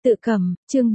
Tự cầm, chương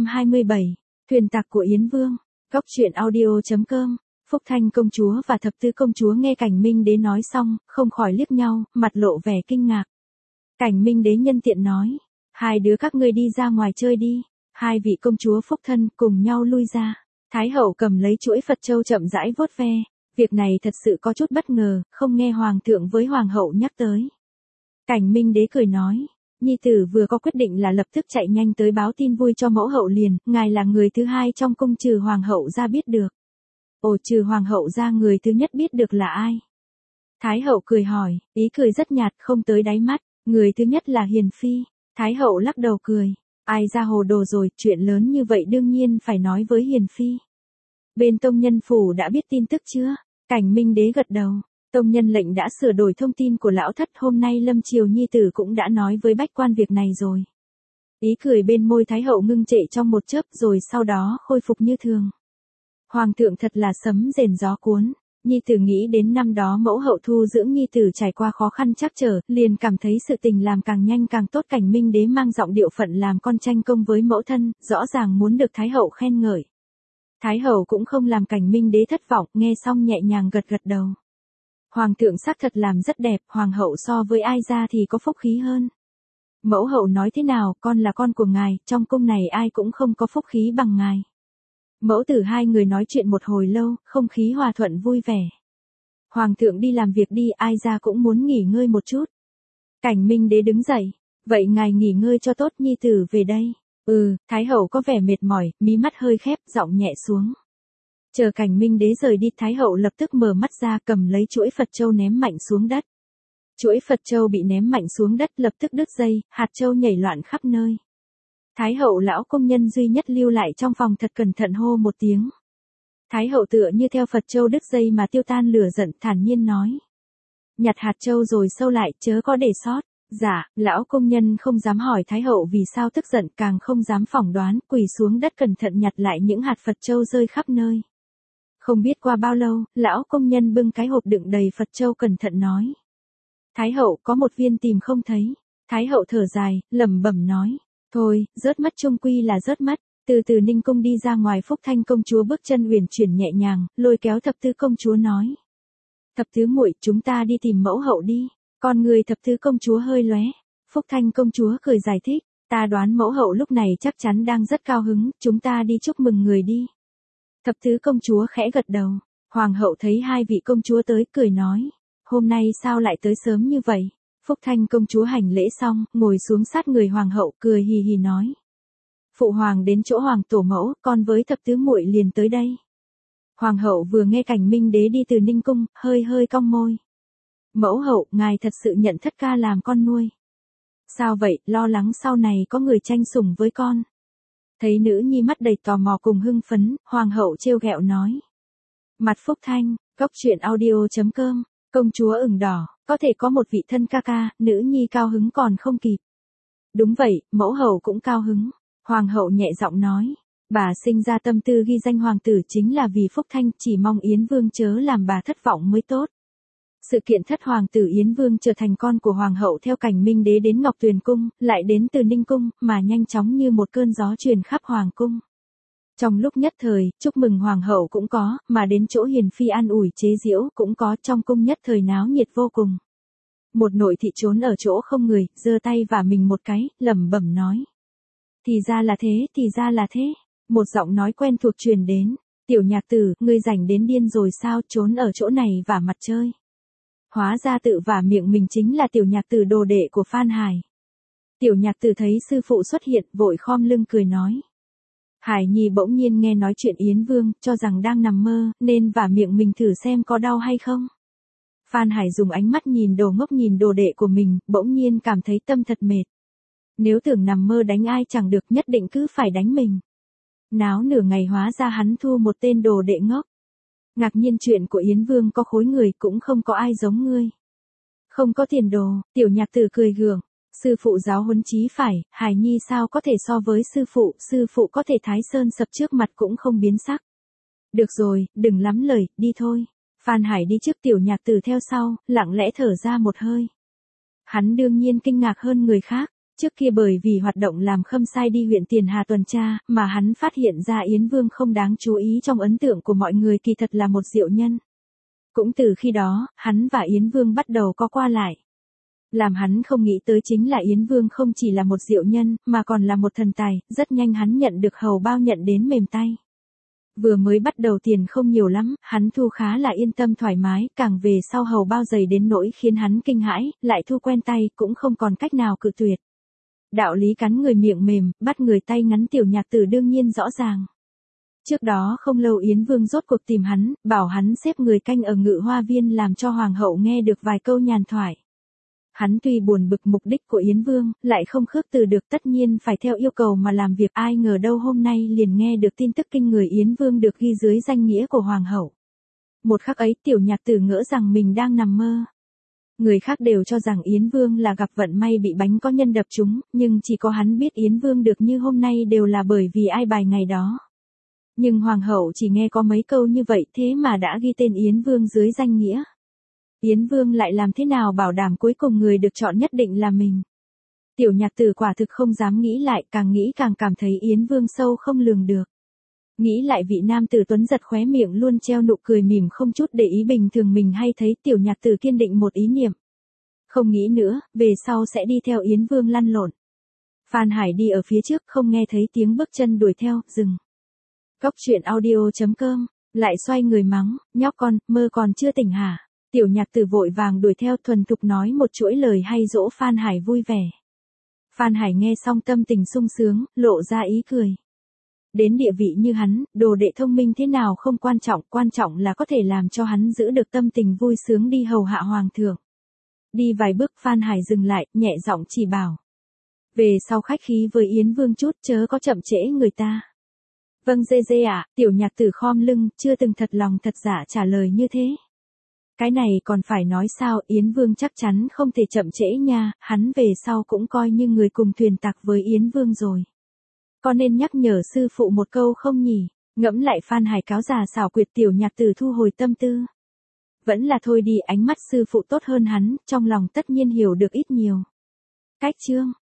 727, thuyền tặc của Yến Vương, góc truyện audio.com. Phúc Thanh công chúa và Thập Tứ công chúa nghe Cảnh Minh Đế nói xong, không khỏi liếc nhau, mặt lộ vẻ kinh ngạc. Cảnh Minh Đế nhân tiện nói, hai đứa các ngươi đi ra ngoài chơi đi. Hai vị công chúa Phúc Thân cùng nhau lui ra. Thái hậu cầm lấy chuỗi Phật châu chậm rãi vuốt ve. Việc này thật sự có chút bất ngờ, không nghe hoàng thượng với hoàng hậu nhắc tới. Cảnh Minh Đế cười nói, nhi tử vừa có quyết định là lập tức chạy nhanh tới báo tin vui cho mẫu hậu liền, ngài là người thứ hai trong cung trừ hoàng hậu ra biết được. Ồ, trừ hoàng hậu ra người thứ nhất biết được là ai? Thái hậu cười hỏi, ý cười rất nhạt không tới đáy mắt, người thứ nhất là Hiền Phi. Thái hậu lắc đầu cười, ai ra hồ đồ rồi, chuyện lớn như vậy đương nhiên phải nói với Hiền Phi. Bên tông nhân phủ đã biết tin tức chưa? Cảnh Minh Đế gật đầu. Tông nhân lệnh đã sửa đổi thông tin của lão thất, hôm nay Lâm Triều nhi tử cũng đã nói với bách quan việc này rồi. Ý cười bên môi Thái hậu ngưng trệ trong một chớp rồi sau đó khôi phục như thường. Hoàng thượng thật là sấm rền gió cuốn, nhi tử nghĩ đến năm đó mẫu hậu thu dưỡng nhi tử trải qua khó khăn trắc trở, liền cảm thấy sự tình làm càng nhanh càng tốt. Cảnh Minh Đế mang giọng điệu phận làm con tranh công với mẫu thân, rõ ràng muốn được Thái hậu khen ngợi. Thái hậu cũng không làm Cảnh Minh Đế thất vọng, nghe xong nhẹ nhàng gật gật đầu. Hoàng thượng xác thật làm rất đẹp, hoàng hậu so với ai ra thì có phúc khí hơn. Mẫu hậu nói thế nào, con là con của ngài, trong cung này ai cũng không có phúc khí bằng ngài. Mẫu tử hai người nói chuyện một hồi lâu, không khí hòa thuận vui vẻ. Hoàng thượng đi làm việc đi, ai ra cũng muốn nghỉ ngơi một chút. Cảnh Minh Đế đứng dậy, vậy ngài nghỉ ngơi cho tốt, nhi tử về đây. Thái hậu có vẻ mệt mỏi, mí mắt hơi khép, giọng nhẹ xuống. Chờ Cảnh Minh Đế rời đi, Thái hậu lập tức mở mắt ra, cầm lấy chuỗi Phật châu ném mạnh xuống đất. Chuỗi Phật châu bị ném mạnh xuống đất lập tức đứt dây, hạt châu nhảy loạn khắp nơi. Thái hậu lão công nhân duy nhất lưu lại trong phòng thật cẩn thận hô một tiếng. Thái hậu tựa như theo Phật châu đứt dây mà tiêu tan lửa giận, thản nhiên nói. Nhặt hạt châu rồi sâu lại, chớ có để sót. Dạ, lão công nhân không dám hỏi Thái hậu vì sao tức giận, càng không dám phỏng đoán, quỳ xuống đất cẩn thận nhặt lại những hạt Phật châu rơi khắp nơi. Không biết qua bao lâu, lão công nhân bưng cái hộp đựng đầy Phật châu cẩn thận nói. Thái hậu có một viên tìm không thấy. Thái hậu thở dài, lẩm bẩm nói. Thôi, rớt mất chung quy là rớt mất. Từ từ Ninh cung đi ra ngoài, Phúc Thanh công chúa bước chân uyển chuyển nhẹ nhàng, lôi kéo Thập Tứ công chúa nói. Thập Tứ muội, chúng ta đi tìm mẫu hậu đi. Con người Thập Tứ công chúa hơi lóe. Phúc Thanh công chúa cười giải thích. Ta đoán mẫu hậu lúc này chắc chắn đang rất cao hứng, chúng ta đi chúc mừng người đi. Thập Tứ công chúa khẽ gật đầu. Hoàng hậu thấy hai vị công chúa tới, cười nói. Hôm nay sao lại tới sớm như vậy? Phúc Thanh công chúa hành lễ xong, ngồi xuống sát người hoàng hậu, cười hì hì nói. Phụ hoàng đến chỗ hoàng tổ mẫu, con với Thập Tứ muội liền tới đây. Hoàng hậu vừa nghe Cảnh Minh Đế đi từ Ninh cung, hơi cong môi. Mẫu hậu, ngài thật sự nhận thất ca làm con nuôi. Sao vậy, lo lắng sau này có người tranh sủng với con. Thấy nữ nhi mắt đầy tò mò cùng hưng phấn, hoàng hậu trêu ghẹo nói. Mặt Phúc Thanh, góc truyện audio.com, công chúa ửng đỏ, có thể có một vị thân ca ca, nữ nhi cao hứng còn không kịp. Đúng vậy, mẫu hậu cũng cao hứng. Hoàng hậu nhẹ giọng nói. Bà sinh ra tâm tư ghi danh hoàng tử chính là vì Phúc Thanh, chỉ mong Yến Vương chớ làm bà thất vọng mới tốt. Sự kiện thất hoàng tử Yến Vương trở thành con của hoàng hậu theo Cảnh Minh Đế đến Ngọc Tuyền cung, lại đến từ Ninh cung, mà nhanh chóng như một cơn gió truyền khắp hoàng cung. Trong lúc nhất thời, chúc mừng hoàng hậu cũng có, mà đến chỗ Hiền Phi an ủi chế giễu cũng có, trong cung nhất thời náo nhiệt vô cùng. Một nội thị trốn ở chỗ không người, giơ tay vả mình một cái, lẩm bẩm nói. Thì ra là thế, thì ra là thế. Một giọng nói quen thuộc truyền đến. Tiểu nhạc tử, ngươi rảnh đến điên rồi sao, trốn ở chỗ này vả mặt chơi. Hóa ra tự vả miệng mình chính là tiểu nhạc tử đồ đệ của Phan Hải. Tiểu nhạc tử thấy sư phụ xuất hiện, vội khom lưng cười nói. Hải Nhi bỗng nhiên nghe nói chuyện Yến Vương, cho rằng đang nằm mơ, nên vả miệng mình thử xem có đau hay không. Phan Hải dùng ánh mắt nhìn đồ ngốc nhìn đồ đệ của mình, bỗng nhiên cảm thấy tâm thật mệt. Nếu tưởng nằm mơ đánh ai chẳng được, nhất định cứ phải đánh mình. Náo nửa ngày hóa ra hắn thua một tên đồ đệ ngốc. Ngạc nhiên chuyện của Yến Vương có khối người cũng không có ai giống ngươi. Không có tiền đồ, tiểu nhạc tử cười gượng. Sư phụ giáo huấn chí phải, Hải Nhi sao có thể so với sư phụ có thể Thái Sơn sập trước mặt cũng không biến sắc. Được rồi, đừng lắm lời, đi thôi. Phan Hải đi trước, tiểu nhạc tử theo sau, lặng lẽ thở ra một hơi. Hắn đương nhiên kinh ngạc hơn người khác. Trước kia bởi vì hoạt động làm khâm sai đi huyện Tiền Hà tuần tra, mà hắn phát hiện ra Yến Vương không đáng chú ý trong ấn tượng của mọi người kỳ thật là một diệu nhân. Cũng từ khi đó, hắn và Yến Vương bắt đầu có qua lại. Làm hắn không nghĩ tới chính là Yến Vương không chỉ là một diệu nhân, mà còn là một thần tài, rất nhanh hắn nhận được hầu bao nhận đến mềm tay. Vừa mới bắt đầu tiền không nhiều lắm, hắn thu khá là yên tâm thoải mái, càng về sau hầu bao dày đến nỗi khiến hắn kinh hãi, lại thu quen tay, cũng không còn cách nào cự tuyệt. Đạo lý cắn người miệng mềm, bắt người tay ngắn tiểu nhạc tử đương nhiên rõ ràng. Trước đó không lâu Yến Vương rốt cuộc tìm hắn, bảo hắn xếp người canh ở Ngự Hoa Viên làm cho Hoàng hậu nghe được vài câu nhàn thoại. Hắn tuy buồn bực mục đích của Yến Vương, lại không khước từ được tất nhiên phải theo yêu cầu mà làm việc, ai ngờ đâu hôm nay liền nghe được tin tức kinh người Yến Vương được ghi dưới danh nghĩa của Hoàng hậu. Một khắc ấy tiểu nhạc tử ngỡ rằng mình đang nằm mơ. Người khác đều cho rằng Yến Vương là gặp vận may bị bánh có nhân đập trúng, nhưng chỉ có hắn biết Yến Vương được như hôm nay đều là bởi vì ai bài ngày đó. Nhưng Hoàng hậu chỉ nghe có mấy câu như vậy thế mà đã ghi tên Yến Vương dưới danh nghĩa. Yến Vương lại làm thế nào bảo đảm cuối cùng người được chọn nhất định là mình. Tiểu nhạc tử quả thực không dám nghĩ lại, càng nghĩ càng cảm thấy Yến Vương sâu không lường được. Nghĩ lại vị nam tử tuấn giật khóe miệng luôn treo nụ cười mỉm không chút để ý bình thường mình hay thấy, tiểu nhạc tử kiên định một ý niệm. Không nghĩ nữa, về sau sẽ đi theo Yến Vương lăn lộn. Phan Hải đi ở phía trước không nghe thấy tiếng bước chân đuổi theo, dừng. Cóc truyện audio.com, lại xoay người mắng, nhóc con, mơ còn chưa tỉnh hả? Tiểu nhạc tử vội vàng đuổi theo thuần thục nói một chuỗi lời hay dỗ Phan Hải vui vẻ. Phan Hải nghe xong tâm tình sung sướng, lộ ra ý cười. Đến địa vị như hắn, đồ đệ thông minh thế nào không quan trọng là có thể làm cho hắn giữ được tâm tình vui sướng đi hầu hạ hoàng thượng. Đi vài bước Phan Hải dừng lại, nhẹ giọng chỉ bảo. Về sau khách khí với Yến Vương chút chớ có chậm trễ người ta. Vâng dê dê ạ, tiểu nhạc tử khom lưng, chưa từng thật lòng thật dạ trả lời như thế. Cái này còn phải nói sao, Yến Vương chắc chắn không thể chậm trễ nha, hắn về sau cũng coi như người cùng thuyền tặc với Yến Vương rồi. Con nên nhắc nhở sư phụ một câu không nhỉ? Ngẫm lại Phan Hải cáo già xảo quyệt, tiểu nhạc tử thu hồi tâm tư. Vẫn là thôi đi, ánh mắt sư phụ tốt hơn hắn, trong lòng tất nhiên hiểu được ít nhiều. Cách chương